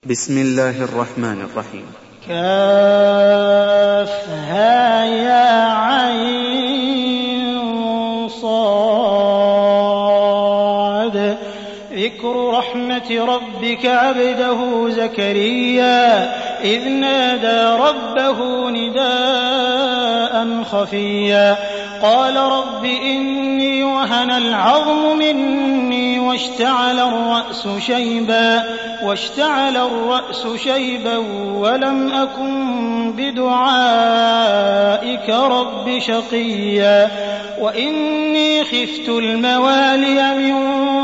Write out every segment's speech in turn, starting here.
بسم الله الرحمن الرحيم. كافها يا عين صاد ذكر رحمة ربك عبده زكريا إذ نادى ربه نداء خفيا قال رب إني وهن العظم مني واشتعل الرأس شيبا ولم أكن بدعائك رب شقيا وإني خفت الموالي من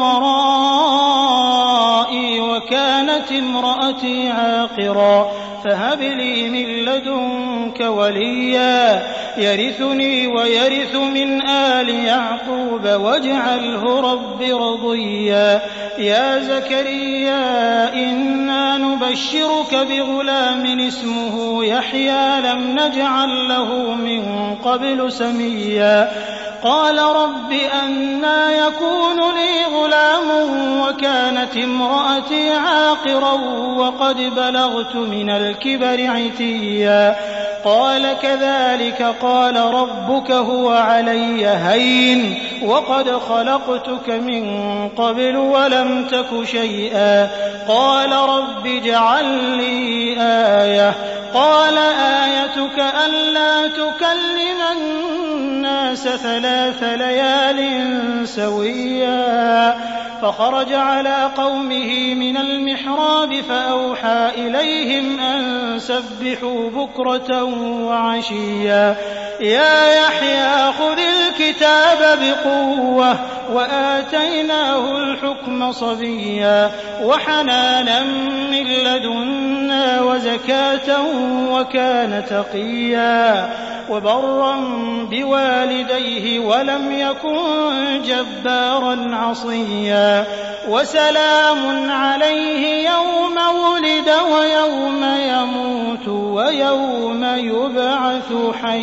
ورائي وكانت امرأتي عاقرا فهب لي من لدنك وليا يرثني ويرث من آل يعقوب واجعله رب رضيا يا زكريا إنا نبشرك بغلام اسمه يحيى لم نجعل له من قبل سميا قال رب أنى يكون لي غلام وكانت امرأتي عاقرا وقد بلغت من الكبر عتيا قال كذلك قال ربك هو علي هين وقد خلقتك من قبل ولم تك شيئا قال رب اجعل لي آية قال آيتك ألا تكلم الناس 3 ليال سويا فخرج على قومه من المحراب فأوحى إليهم أن سبحوا بكرة وعشيا يا يحيى خذ الكتاب بقوة وآتيناه الحكم صبيا وحنانا من لدنا وزكاة وكان تقيا وبرا بوالديه ولم يكن جبارا عصيا وسلام عليه يوم ولد ويوم يموت ويوم يبعث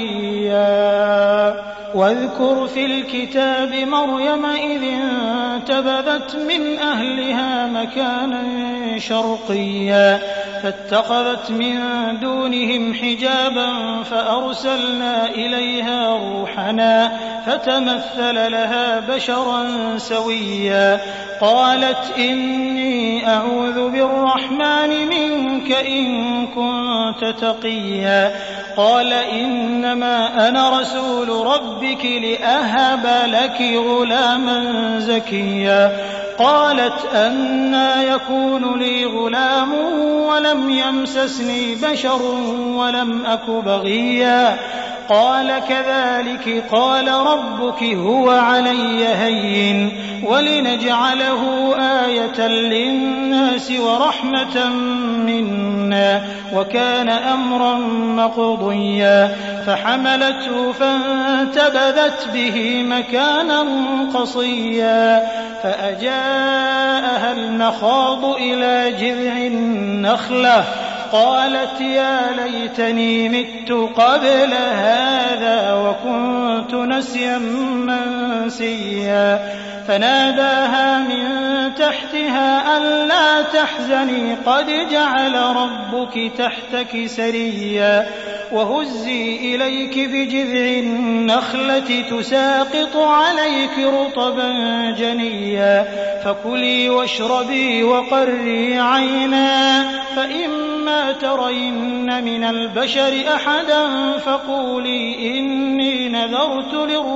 حيا واذكر في الكتاب مريم إذ انتبذت من أهلها مكانا شرقيا فاتخذت من دونهم حجابا فأرسلنا إليها روحنا فتمثل لها بشرا سويا قالت إني أعوذ بالرحمن منك إن كنت تقيا قال إنما أنا رسول ربك لأهب لك غلاما زكيا قالت أنى يكون لي غلام ولم يمسسني بشر ولم أك بغيا قال كذلك قال ربك هو علي هين ولنجعله آية للناس ورحمة منا وكان أمرا مقضيا فحملته فانتبذت به مكانا قصيا فأجاءها المخاض إلى جذع النخلة قالت يا ليتني مت قبل هذا وكنت نسيا منسيا فناداها من تحتها ألا تحزني قد جعل ربك تحتك سريا وهزي إليك بجذع النخلة تساقط عليك رطبا جنيا فكلي واشربي وقري عينا فإما ترين من البشر أحدا فقولي إني نذرت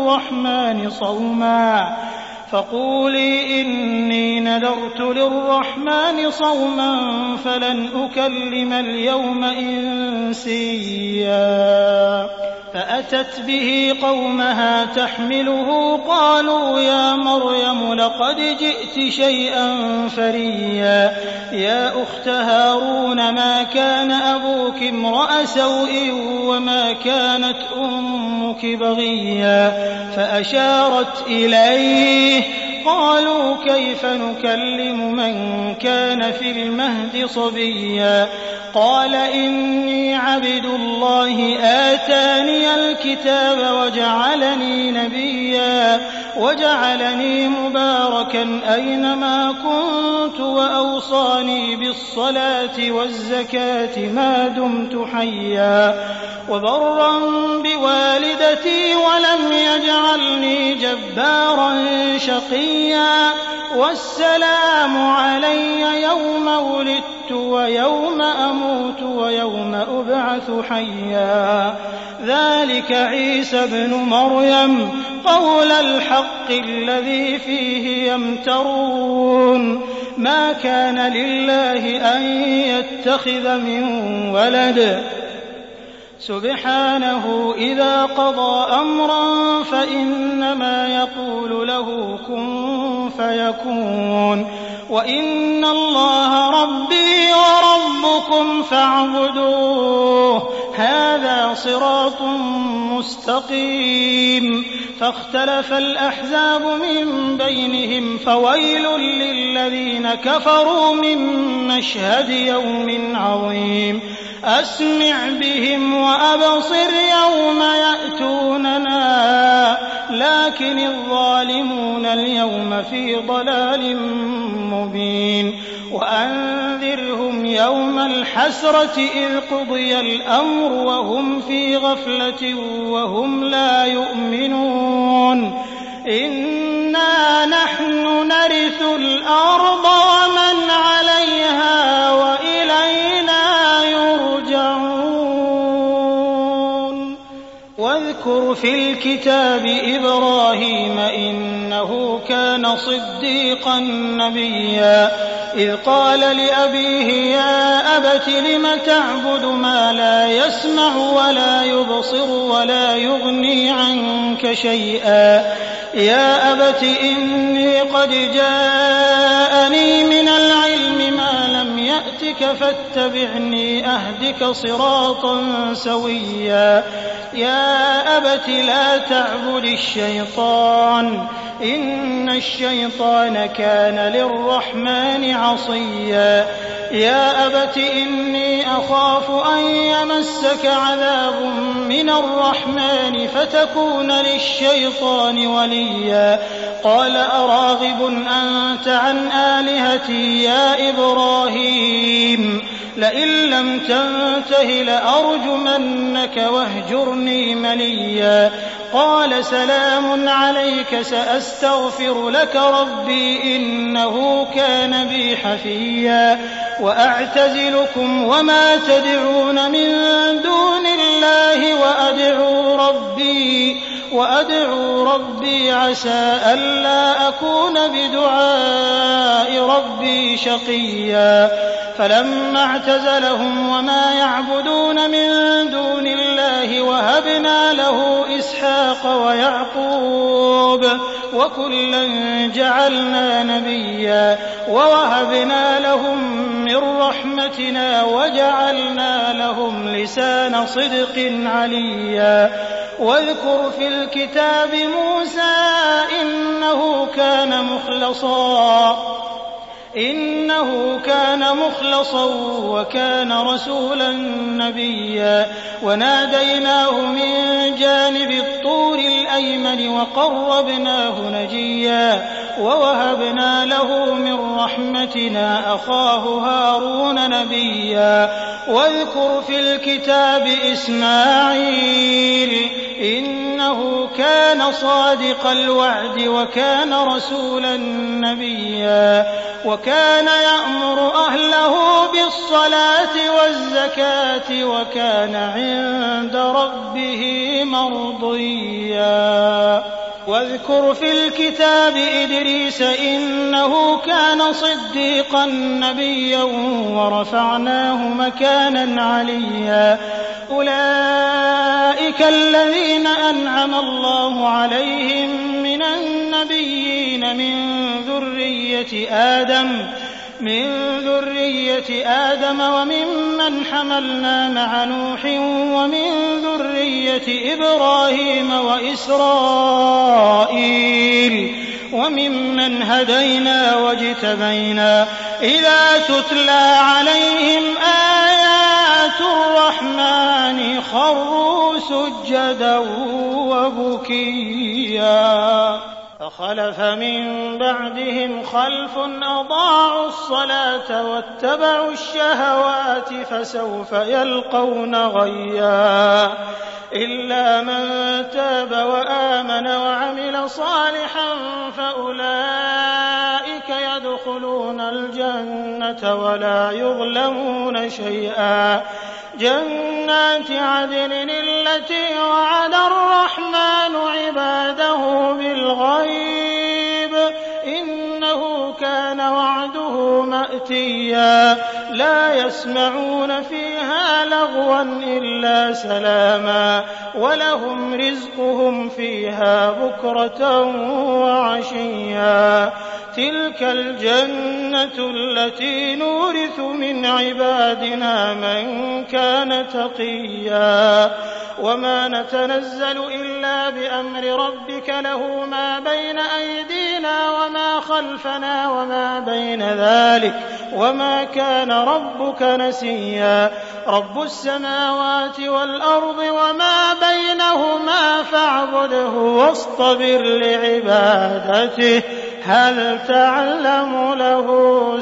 للرحمن صوما فلن أكلم اليوم إنسيا فأتت به قومها تحمله قالوا يا مريم لقد جئت شيئا فريا يا أخت هارون ما كان أبوك امرأ سوء وما كانت أمك بغيا فأشارت إليه قالوا كيف نكلم من كان في المهد صبيا قال إني عبد الله آتاني الكتاب وجعلني نبيا وجعلني مباركا أينما كنت وأوصاني بالصلاة والزكاة ما دمت حيا وبرا بوالدتي ولم يجعلني جبارا شقيا والسلام علي يوم ولدت ويوم أموت ويوم أبعث حيا ذلك عيسى ابن مريم قول الحق الذي فيه يمترون ما كان لله أن يتخذ من ولد سبحانه إذا قضى أمرا فإنما يقول له كن فيكون وإن الله ربي وربكم فاعبدوه هذا صراط مستقيم فاختلف الأحزاب من بينهم فويل للذين كفروا من مشهد يوم عظيم أسمع بهم وأبصر يوم يأتوننا لكن الظالمون اليوم في ضلال مبين وأنذرهم يوم الحسرة إذ قضي الأمر وهم في غفلة وهم لا يؤمنون إنا نحن نرث الأرض ومن عليها وإلينا يرجعون واذكر في الكتاب إبراهيم إنه كان صديقا نبيا إذ قال لأبيه يا أبت لم تعبد ما لا يسمع ولا يبصر ولا يغني عنك شيئا يا أبت إني قد جاءني من العلم ما لم يأتك فاتبعني أهدك صراطا سويا يا أبت لا تعبد الشيطان إن الشيطان كان للرحمن عصيا يا أبت إني أخاف أن يمسك عذاب من الرحمن فتكون للشيطان وليا قال أراغب أنت عن آلهتي يا إبراهيم لئن لم تنته لأرجمنك واهجرني مليا قال سلام عليك سأستغفر لك ربي إنه كان بي حفيا وأعتزلكم وما تدعون من دون الله وأدعو ربي عسى ألا أكون بدعاء ربي شقيا فلما اعتزلهم وما يعبدون من دون الله وهبنا له إسحاق ويعقوب وكلا جعلنا نبيا ووهبنا لهم من رحمتنا وجعلنا لهم لسان صدق عليا واذكر في الكتاب موسى إنه كان مخلصا وكان رسولا نبيا وناديناه من جانب الطور الأيمن وقربناه نجيا ووهبنا له من رحمتنا أخاه هارون نبيا واذكر في الكتاب إسماعيل إنه كان صادق الوعد وكان رسولا نبيا وكان يأمر أهله بالصلاة والزكاة وكان عند ربه مرضيا واذكر في الكتاب إدريس إنه كان صديقا نبيا ورفعناه مكانا عليا أولئك الذين أنعم الله عليهم من النبيين من ذرية آدم وممن حملنا مع نوح ومن ذرية إبراهيم وإسرائيل وممن هدينا واجتبينا إذا تتلى عليهم آيات الرحمن خروا سجدا وبكيا فخلف من بعدهم خلف أضاعوا الصلاة واتبعوا الشهوات فسوف يلقون غيا إلا من تاب وآمن وعمل صالحا فأولئك يدخلون الجنة ولا يظلمون شيئا جنات عدن التي وعد الرحمن عباده بالغيب إنه كان وعده مأتيا لا يسمعون فيها لغوا إلا سلاما ولهم رزقهم فيها بكرة وعشيا تلك الجنة التي نورث من عبادنا من كان تقيا وما نتنزل إلا بأمر ربك له ما بين أيدينا وما خلفنا وما بين ذلك وما كان ربك نسيا رب السماوات والأرض وما بينهما فاعبده واصطبر لعبادته هل تعلم له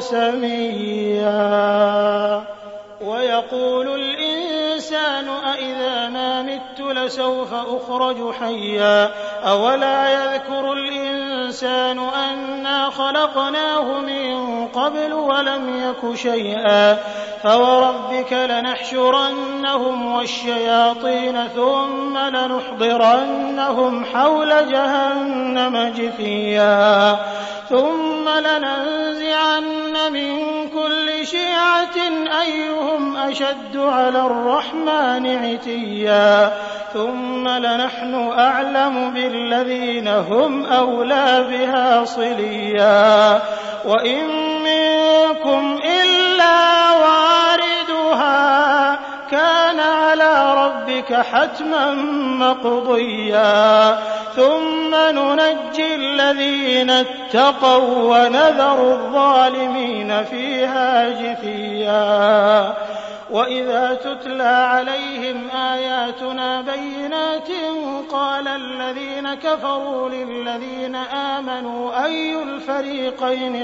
سميا ويقول الإنسان أإذا ما مت لسوف أخرج حيا أولا يذكر الإنسان أنا خلقناه من قبل ولم يك شيئا فوربك لنحشرنهم والشياطين ثم لنحضرنهم حول جهنم جثيا ثم لننزعن من كل شيعة أيهم أشد على الرحمن عتيا ثم لنحن أعلم بالذين هم أولى بها صليا وإن منكم إلا واردها كان على ربك حتما مقضيا ثم ننجي الذين اتقوا ونذر الظالمين فيها جثيا وإذا تتلى عليهم آياتنا بينات قال الذين كفروا للذين آمنوا أي الفريقين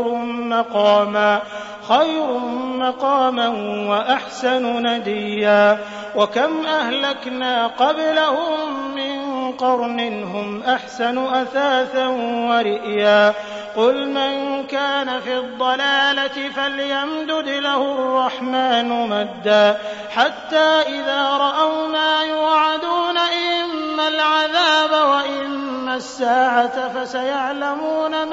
خير مقاما وأحسن نديا وكم أهلكنا قبلهم من قرن هم أحسن أثاثا ورئيا قل من كان في الضلالة فليمدد له الرحمن مدا حتى إذا رأوا ما يوعدون إما العذاب وإما الساعة فسيعلمون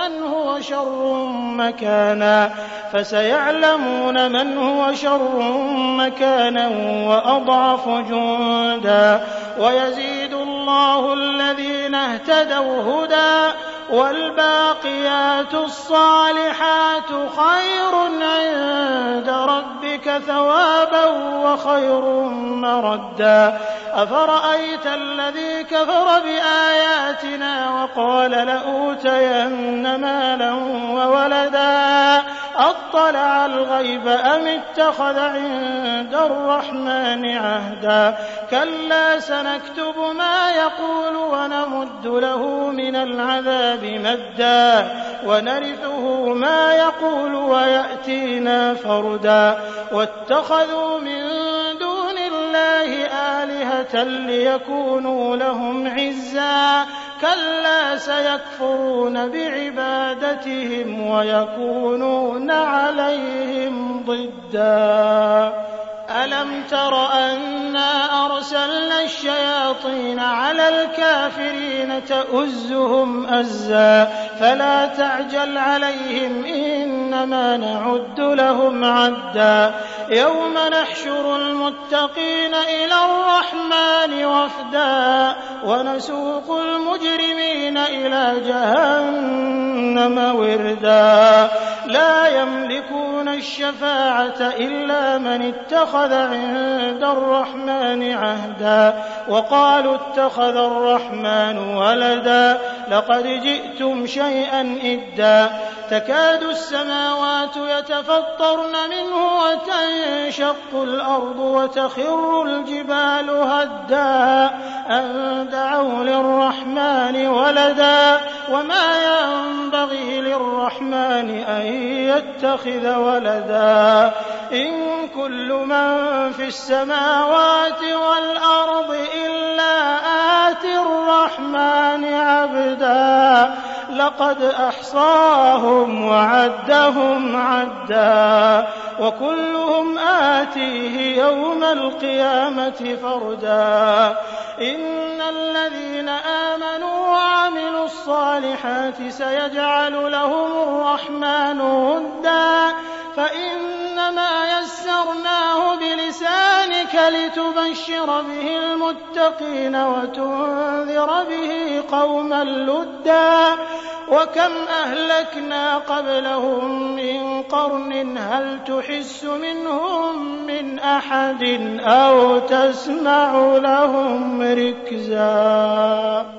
من هو شر مكانا وأضعف جندا ويزيد الله الذين اهتدوا هدى والباقيات الصالحات خير عند ربك ثوابا وخير مردا أفرأيت الذي كفر بآياتنا وقال لأوتين مالا وولدا أطلع الغيب أم اتخذ عند الرحمن عهدا كلا سنكتب ما يقول ونمد له من العذاب مدا ونرثه ما يقول ويأتينا فردا واتخذوا من دون الله آلهة ليكونوا لهم عزا كلا سيكفرون بعبادتهم ويكونون عليهم ضدا ألم تر أنا أرسلنا الشياطين على الكافرين تؤزهم أزا فلا تعجل عليهم إنما نعد لهم عدا يوم نحشر المتقين إلى الرحمن وفدا ونسوق المجرمين إلى جهنم وردا لا يملكون الشفاعة إلا من اتخذ عند الرحمن عهدا وقالوا اتخذ الرحمن ولدا لقد جئتم شيئا إدا تكاد السماوات يتفطرن منه وتنشق الأرض وتخر الجبال هدا أن دعوا للرحمن ولدا وما ينبغي للرحمن أن يتخذ ولدا إن كل من في السماوات والأرض إلا آتي الرحمن عبدا لقد أحصاهم وعدهم عدا وكلهم آتيه يوم القيامة فردا إن الذين آمنوا وعملوا الصالحات سيجعل لهم الرحمن ودا فإنما يسرناه بلسانك لتبشر به المتقين وتنذر به قوما لدا وكم أهلكنا قبلهم من قرن هل تحس منهم من أحد أو تسمع لهم ركزا.